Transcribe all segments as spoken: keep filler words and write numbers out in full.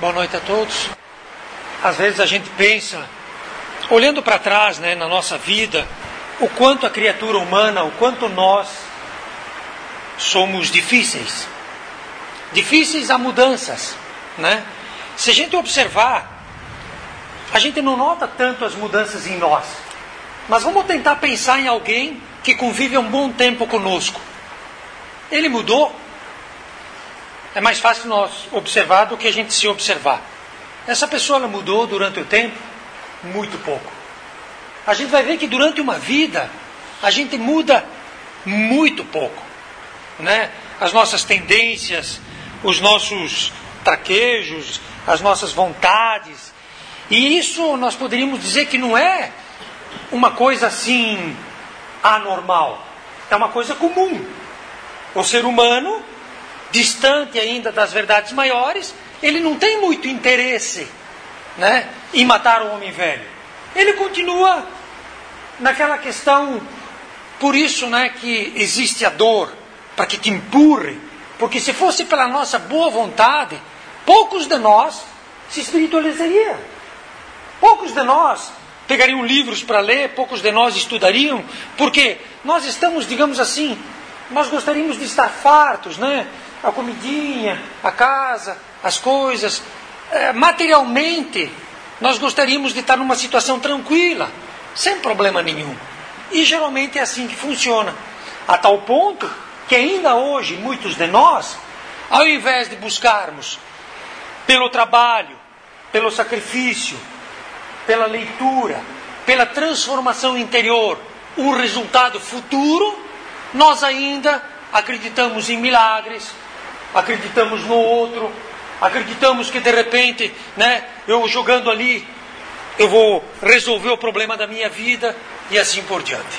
Boa noite a todos. Às vezes a gente pensa, olhando para trás, né, na nossa vida, o quanto a criatura humana, o quanto nós somos difíceis. Difíceis a mudanças, né? Se a gente observar, a gente não nota tanto as mudanças em nós. Mas vamos tentar pensar em alguém que convive há um bom tempo conosco. Ele mudou? É mais fácil nós observar do que a gente se observar. Essa pessoa ela mudou durante o tempo? Muito pouco. A gente vai ver que durante uma vida, a gente muda muito pouco, né? As nossas tendências, os nossos traquejos, as nossas vontades. E isso nós poderíamos dizer que não é uma coisa assim anormal. É uma coisa comum. O ser humano, distante ainda das verdades maiores, ele não tem muito interesse, né, em matar o homem velho. Ele continua naquela questão, por isso, né, que existe a dor, para que te empurre. Porque se fosse pela nossa boa vontade, poucos de nós se espiritualizariam. Poucos de nós pegariam livros para ler, poucos de nós estudariam, porque nós estamos, digamos assim, nós gostaríamos de estar fartos, né? A comidinha, a casa, as coisas. É, materialmente, nós gostaríamos de estar numa situação tranquila, sem problema nenhum. E geralmente é assim que funciona. A tal ponto que ainda hoje, muitos de nós, ao invés de buscarmos pelo trabalho, pelo sacrifício, pela leitura, pela transformação interior, um resultado futuro, nós ainda acreditamos em milagres, acreditamos no outro, acreditamos que de repente, né, eu jogando ali, eu vou resolver o problema da minha vida e assim por diante.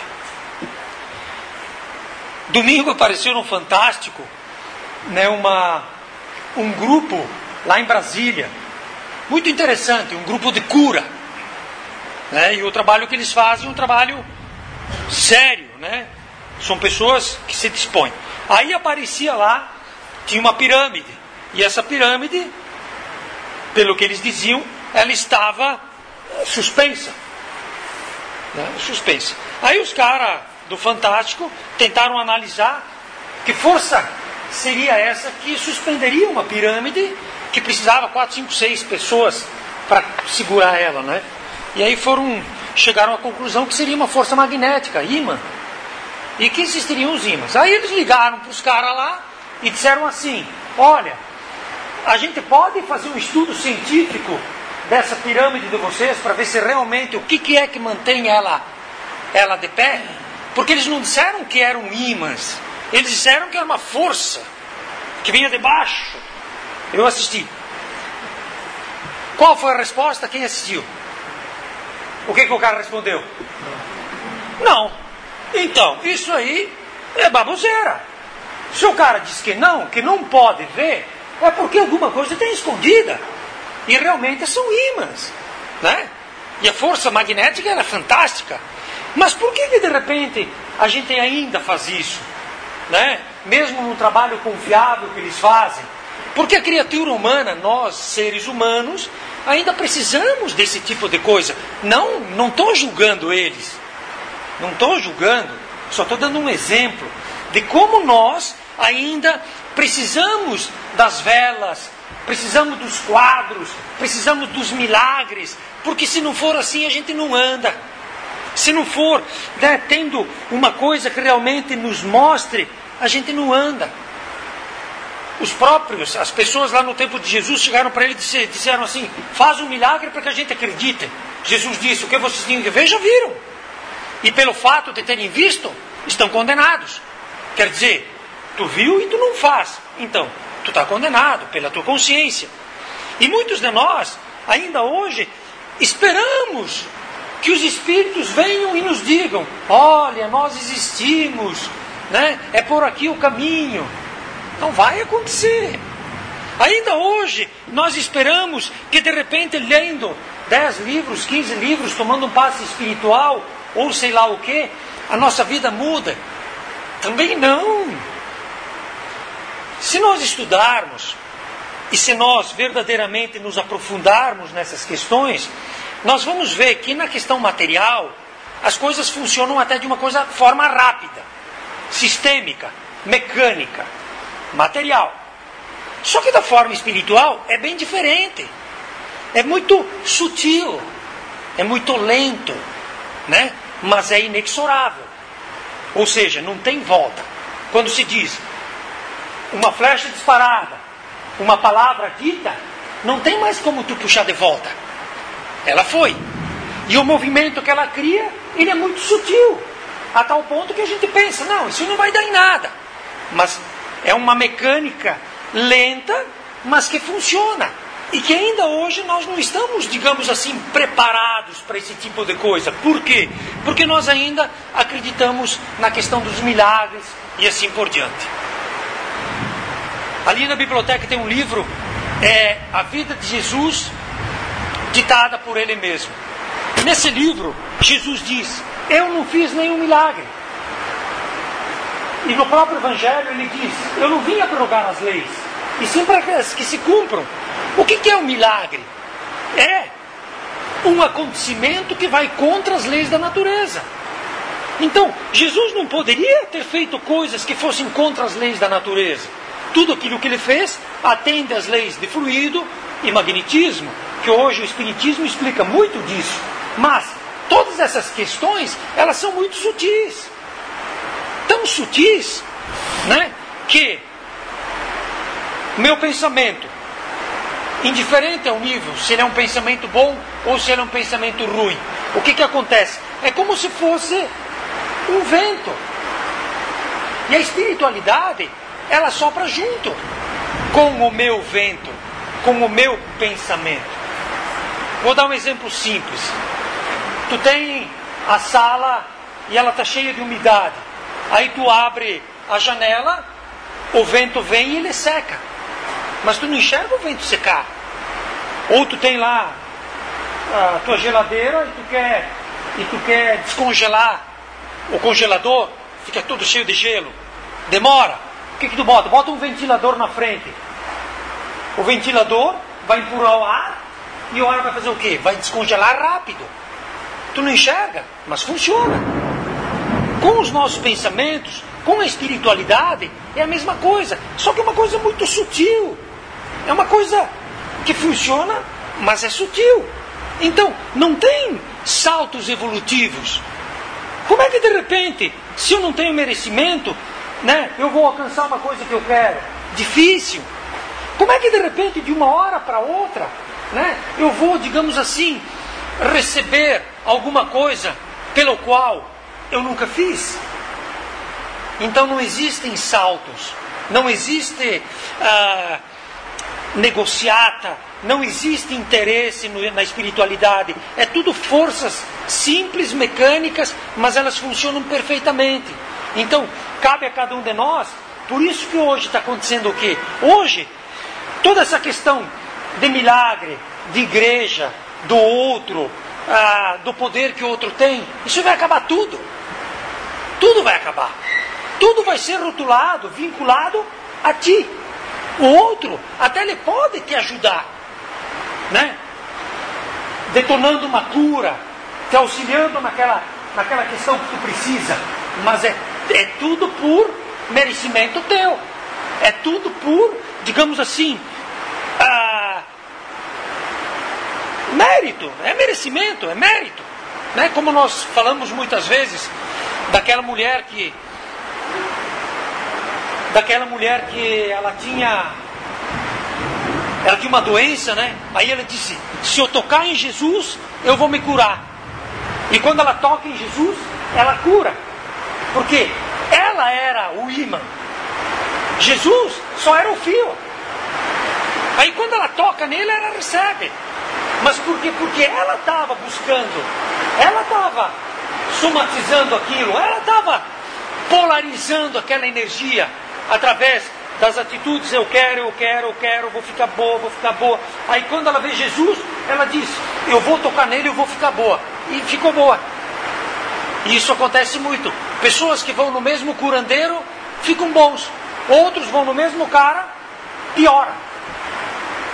Domingo apareceu no Fantástico, né, uma, um grupo lá em Brasília, muito interessante, um grupo de cura. Né, e o trabalho que eles fazem é um trabalho sério, né? São pessoas que se dispõem. Aí aparecia lá, tinha uma pirâmide. E essa pirâmide, pelo que eles diziam, ela estava suspensa. Né? Suspensa. Aí os caras do Fantástico tentaram analisar que força seria essa que suspenderia uma pirâmide que precisava quatro, cinco, seis pessoas para segurar ela, né? E aí foram, chegaram à conclusão que seria uma força magnética, ímã. E que existiriam os ímãs. Aí eles ligaram para os caras lá e disseram assim: olha, a gente pode fazer um estudo científico dessa pirâmide de vocês para ver se realmente o que, que é que mantém ela, ela de pé? Porque eles não disseram que eram ímãs. Eles disseram que era uma força que vinha de baixo. Eu assisti. Qual foi a resposta? Quem assistiu? O que, que o cara respondeu? Não. Então, isso aí é baboseira. Se o cara diz que não, que não pode ver, é porque alguma coisa tem escondida. E realmente são ímãs, né? E a força magnética era fantástica. Mas por que, que de repente a gente ainda faz isso? Né? Mesmo no trabalho confiável que eles fazem. Porque a criatura humana, nós, seres humanos, ainda precisamos desse tipo de coisa. Não não estou julgando eles. Não estou julgando. Só estou dando um exemplo de como nós ainda precisamos das velas, precisamos dos quadros, precisamos dos milagres. Porque se não for assim, a gente não anda. Se não for, né, tendo uma coisa que realmente nos mostre, a gente não anda. Os próprios, as pessoas lá no tempo de Jesus chegaram para ele e disseram assim: faz um milagre para que a gente acredite. Jesus disse: o que vocês tinham que ver, já viram. E pelo fato de terem visto, estão condenados. Quer dizer, tu viu e tu não faz. Então, tu está condenado pela tua consciência. E muitos de nós, ainda hoje, esperamos que os espíritos venham e nos digam: olha, nós existimos, né? É por aqui o caminho. Não vai acontecer. Ainda hoje, nós esperamos que de repente, lendo dez livros, quinze livros, tomando um passe espiritual, ou sei lá o que, a nossa vida muda. Também não. Se nós estudarmos E se nós verdadeiramente nos aprofundarmos nessas questões, nós vamos ver que na questão material, as coisas funcionam até de uma coisa, forma rápida, sistêmica, mecânica, material. Só que da forma espiritual é bem diferente. É muito sutil, é muito lento, né? Mas é inexorável. Ou seja, não tem volta. Quando se diz uma flecha disparada, uma palavra dita, não tem mais como tu puxar de volta. Ela foi. E o movimento que ela cria, ele é muito sutil. A tal ponto que a gente pensa, não, isso não vai dar em nada. Mas é uma mecânica lenta, mas que funciona. E que ainda hoje nós não estamos, digamos assim, preparados para esse tipo de coisa. Por quê? Porque nós ainda acreditamos na questão dos milagres e assim por diante. Ali na biblioteca tem um livro, é A Vida de Jesus, ditada por ele mesmo. Nesse livro, Jesus diz, eu não fiz nenhum milagre. E no próprio Evangelho ele diz, eu não vim abrogar as leis, e sim para que se cumpram. O que é um milagre? É um acontecimento que vai contra as leis da natureza. Então, Jesus não poderia ter feito coisas que fossem contra as leis da natureza. Tudo aquilo que ele fez atende às leis de fluido e magnetismo, que hoje o Espiritismo explica muito disso. Mas todas essas questões, elas são muito sutis. Tão sutis, né, que meu pensamento, indiferente ao nível, se ele é um pensamento bom ou se ele é um pensamento ruim, o que que acontece? É como se fosse um vento. E a espiritualidade, ela sopra junto com o meu vento, com o meu pensamento. Vou dar um exemplo simples. Tu tem a sala e ela está cheia de umidade. Aí tu abre a janela, o vento vem e ele seca. Mas tu não enxerga o vento secar. Ou tu tem lá a tua geladeira e tu quer, e tu quer descongelar o congelador, fica todo cheio de gelo. Demora. O que que tu bota? Bota um ventilador na frente. O ventilador vai empurrar o ar e o ar vai fazer o quê? Vai descongelar rápido. Tu não enxerga, mas funciona. Com os nossos pensamentos, com a espiritualidade, é a mesma coisa. Só que é uma coisa muito sutil. É uma coisa que funciona, mas é sutil. Então, não tem saltos evolutivos. Como é que de repente, se eu não tenho merecimento, né, eu vou alcançar uma coisa que eu quero? Difícil. Como é que de repente, de uma hora para outra, né, eu vou, digamos assim, receber alguma coisa pelo qual eu nunca fiz? Então não existem saltos, não existe ah, negociata, não existe interesse no, na espiritualidade. É tudo forças simples, mecânicas, mas elas funcionam perfeitamente. Então, cabe a cada um de nós. Por isso que hoje está acontecendo o quê? Hoje, toda essa questão de milagre, de igreja, do outro, ah, do poder que o outro tem, isso vai acabar tudo. Tudo vai acabar. Tudo vai ser rotulado, vinculado a ti. O outro, até ele pode te ajudar, né? Detonando uma cura, te auxiliando naquela, naquela questão que tu precisa. Mas é, é tudo por merecimento teu. É tudo por, digamos assim, ah, mérito. É merecimento, é mérito, né? Como nós falamos muitas vezes daquela mulher que daquela mulher que ela tinha ela tinha uma doença, né? Aí ela disse, se eu tocar em Jesus, eu vou me curar. E quando ela toca em Jesus, ela cura. Porque ela era o imã. Jesus só era o fio. Aí quando ela toca nele, ela recebe. Mas por quê? Porque ela estava buscando, ela estava somatizando aquilo, ela estava polarizando aquela energia através das atitudes, eu quero, eu quero, eu quero, vou ficar boa, vou ficar boa. Aí quando ela vê Jesus, ela diz, eu vou tocar nele, eu vou ficar boa. E ficou boa. E isso acontece muito. Pessoas que vão no mesmo curandeiro ficam bons. Outros vão no mesmo cara, piora.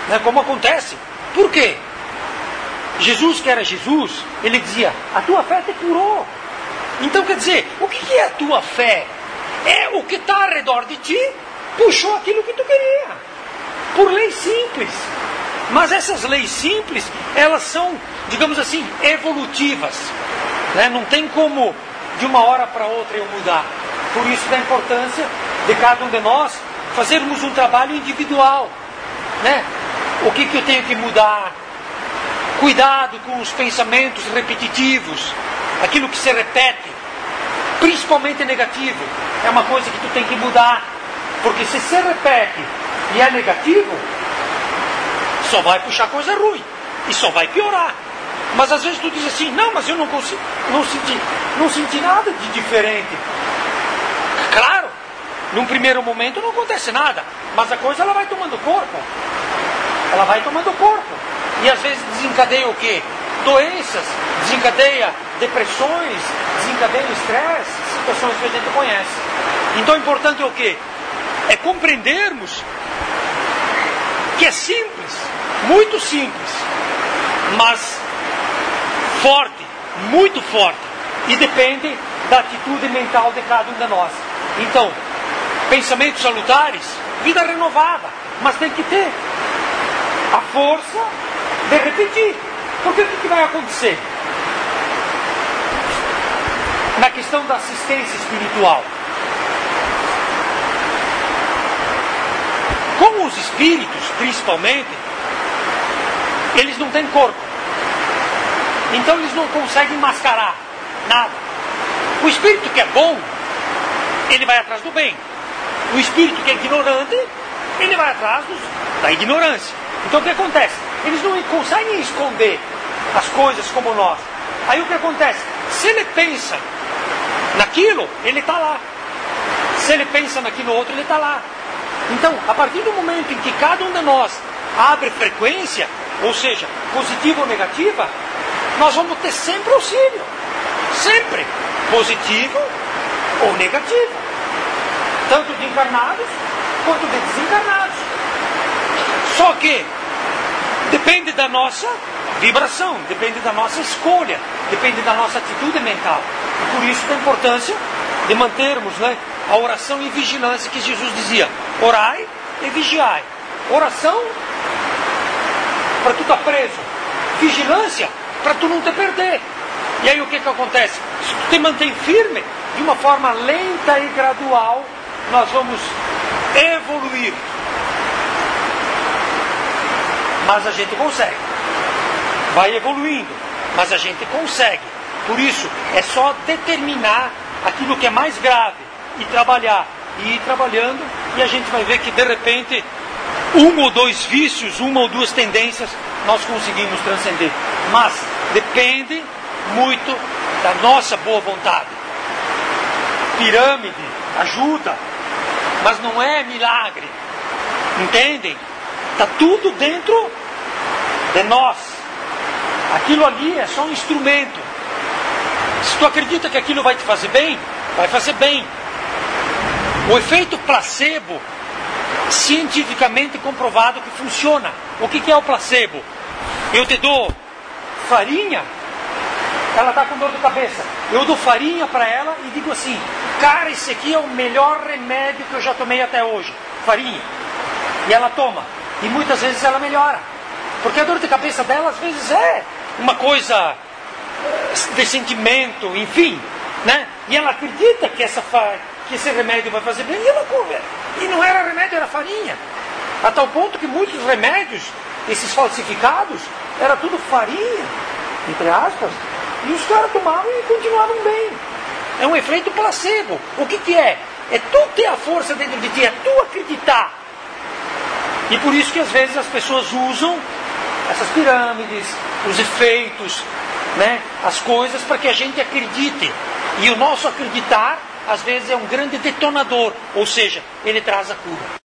né, como acontece. Por quê? Jesus, que era Jesus, ele dizia, a tua fé te curou. Então, quer dizer, o que é a tua fé? É o que está ao redor de ti, puxou aquilo que tu queria. Por leis simples. Mas essas leis simples, elas são, digamos assim, evolutivas. Né? Não tem como, de uma hora para outra, eu mudar. Por isso, da importância de cada um de nós fazermos um trabalho individual. Né? O que, que eu tenho que mudar? Cuidado com os pensamentos repetitivos, aquilo que se repete, principalmente negativo. É uma coisa que tu tem que mudar. Porque se se repete e é negativo, só vai puxar coisa ruim. E só vai piorar. Mas às vezes tu diz assim, não, mas eu não consigo, não senti, não senti nada de diferente. Claro, num primeiro momento não acontece nada. Mas a coisa ela vai tomando corpo. Ela vai tomando corpo. E às vezes desencadeia o quê? Doenças, desencadeia depressões, desencadeia estresse, situações que a gente conhece. Então o importante é o quê? É compreendermos que é simples, muito simples, mas forte, muito forte. E depende da atitude mental de cada um de nós. Então, pensamentos salutares, vida renovada, mas tem que ter a força de repetir. Porque o que vai acontecer? Na questão da assistência espiritual. Com os espíritos, principalmente, eles não têm corpo. Então eles não conseguem mascarar nada. O espírito que é bom, ele vai atrás do bem. O espírito que é ignorante, ele vai atrás dos, da ignorância. Então o que acontece? Eles não conseguem esconder as coisas como nós. Aí o que acontece? Se ele pensa naquilo, ele está lá. Se ele pensa naquilo outro, ele está lá. Então, a partir do momento em que cada um de nós abre frequência, ou seja, positiva ou negativa, nós vamos ter sempre auxílio. Sempre. Positivo ou negativo. Tanto de encarnados quanto de desencarnados. Só que depende da nossa vibração, depende da nossa escolha, depende da nossa atitude mental. E por isso da importância de mantermos, né, a oração e vigilância que Jesus dizia. Orai e vigiai. Oração para tu estar preso. Vigilância para tu não te perder. E aí o que que acontece? Se tu te mantém firme, de uma forma lenta e gradual, nós vamos evoluir. Mas a gente consegue. Vai evoluindo, mas a gente consegue. Por isso, é só determinar aquilo que é mais grave e trabalhar. E ir trabalhando, e a gente vai ver que de repente, um ou dois vícios, uma ou duas tendências, nós conseguimos transcender. Mas depende muito da nossa boa vontade. Pirâmide ajuda, mas não é milagre. Entendem? Está tudo dentro de nós. Aquilo ali é só um instrumento. Se tu acredita que aquilo vai te fazer bem, vai fazer bem. O efeito placebo, cientificamente comprovado que funciona. O que que é o placebo? Eu te dou farinha, ela está com dor de cabeça. Eu dou farinha para ela e digo assim, cara, esse aqui é o melhor remédio que eu já tomei até hoje. Farinha. E ela toma. E muitas vezes ela melhora. Porque a dor de cabeça dela, às vezes, é uma coisa de sentimento, enfim. Né? E ela acredita que, essa fa... que esse remédio vai fazer bem. E ela come. E não era remédio, era farinha. A tal ponto que muitos remédios, esses falsificados, era tudo farinha, entre aspas. E os caras tomavam e continuavam bem. É um efeito placebo. O que que é? É tu ter a força dentro de ti, é tu acreditar. E por isso que às vezes as pessoas usam essas pirâmides, os efeitos, né, as coisas para que a gente acredite. E o nosso acreditar, às vezes, é um grande detonador. Ou seja, ele traz a cura.